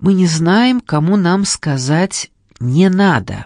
Мы не знаем, кому нам сказать «не надо».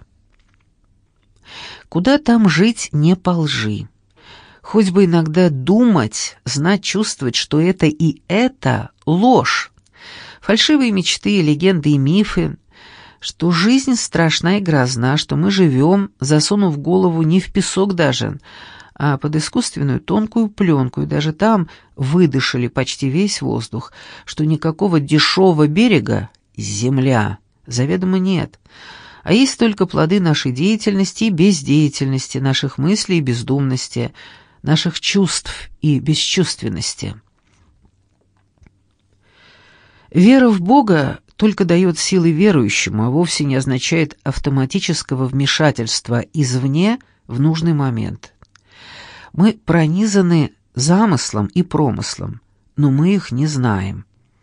Куда там жить не по лжи. Хоть бы иногда думать, знать, чувствовать, что это и это ложь. Фальшивые мечты, легенды и мифы, что жизнь страшна и грозна, что мы живем, засунув голову не в песок даже, а под искусственную тонкую пленку, и даже там выдышали почти весь воздух, что никакого дешевого берега — земля — заведомо нет, а есть только плоды нашей деятельности и бездеятельности, наших мыслей и бездумности, наших чувств и бесчувственности. Вера в Бога только дает силы верующему, а вовсе не означает автоматического вмешательства извне в нужный момент. Мы пронизаны замыслом и промыслом, но мы их не знаем.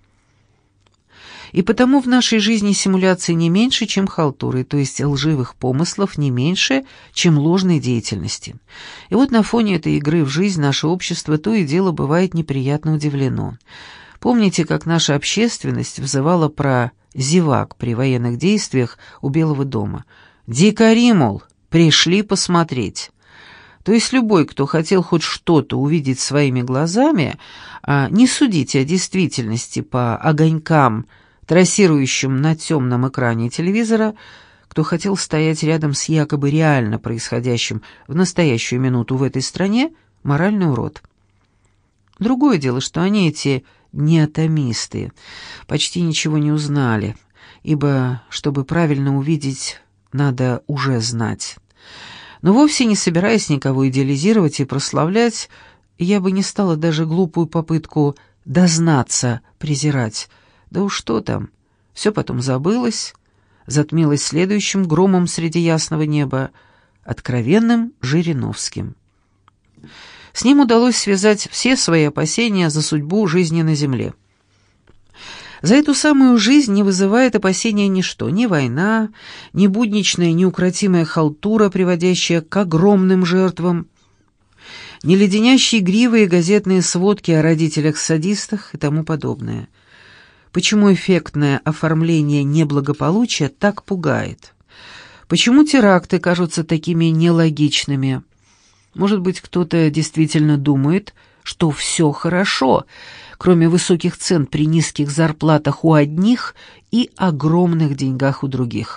И потому в нашей жизни симуляции не меньше, чем халтуры, то есть лживых помыслов не меньше, чем ложной деятельности. И вот на фоне этой игры в жизнь наше общество то и дело бывает неприятно удивлено. Помните, как наша общественность взывала про зевак при военных действиях у Белого дома? «Дикари, мол, пришли посмотреть». То есть любой, кто хотел хоть что-то увидеть своими глазами, не судите о действительности по огонькам, трассирующим на темном экране телевизора, кто хотел стоять рядом с якобы реально происходящим в настоящую минуту в этой стране, моральный урод. Другое дело, что они, эти неатомисты, почти ничего не узнали, ибо, чтобы правильно увидеть, надо уже знать. Но вовсе не собираясь никого идеализировать и прославлять, я бы не стала даже глупую попытку дознаться презирать. Да уж что там, все потом забылось, затмилось следующим громом среди ясного неба, откровенным Жириновским. С ним удалось связать все свои опасения за судьбу жизни на земле. За эту самую жизнь не вызывает опасения ничто, ни война, ни будничная неукротимая халтура, приводящая к огромным жертвам, ни леденящие гривы и газетные сводки о родителях-садистах и тому подобное. Почему эффектное оформление неблагополучия так пугает? Почему теракты кажутся такими нелогичными? Может быть, кто-то действительно думает, что все хорошо, кроме высоких цен при низких зарплатах у одних и огромных деньгах у других.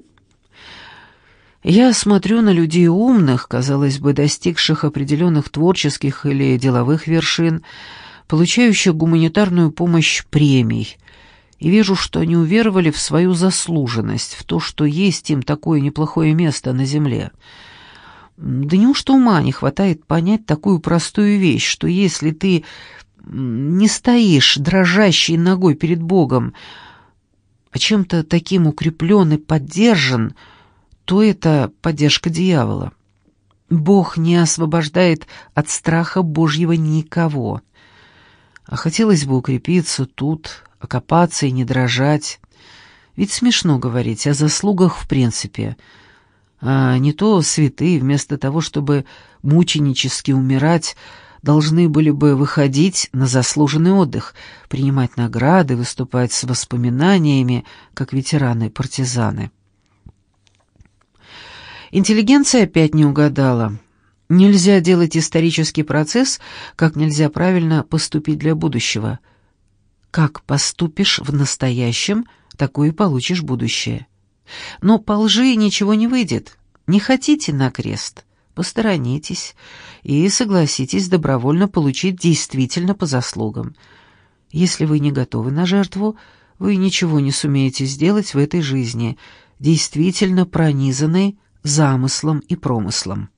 Я смотрю на людей умных, казалось бы, достигших определенных творческих или деловых вершин, получающих гуманитарную помощь премий, и вижу, что они уверовали в свою заслуженность, в то, что есть им такое неплохое место на земле. Да неужто ума не хватает понять такую простую вещь, что если ты не стоишь дрожащей ногой перед Богом, а чем-то таким укреплен и поддержан, то это поддержка дьявола. Бог не освобождает от страха Божьего никого. А хотелось бы укрепиться тут, окопаться и не дрожать. Ведь смешно говорить о заслугах в принципе, а не то святые, вместо того, чтобы мученически умирать, должны были бы выходить на заслуженный отдых, принимать награды, выступать с воспоминаниями, как ветераны-партизаны. Интеллигенция опять не угадала. Нельзя делать исторический процесс, как нельзя правильно поступить для будущего. Как поступишь в настоящем, такое и получишь будущее. Но по лжи ничего не выйдет. Не хотите на крест? Посторонитесь и согласитесь добровольно получить действительно по заслугам. Если вы не готовы на жертву, вы ничего не сумеете сделать в этой жизни, действительно пронизанной замыслом и промыслом.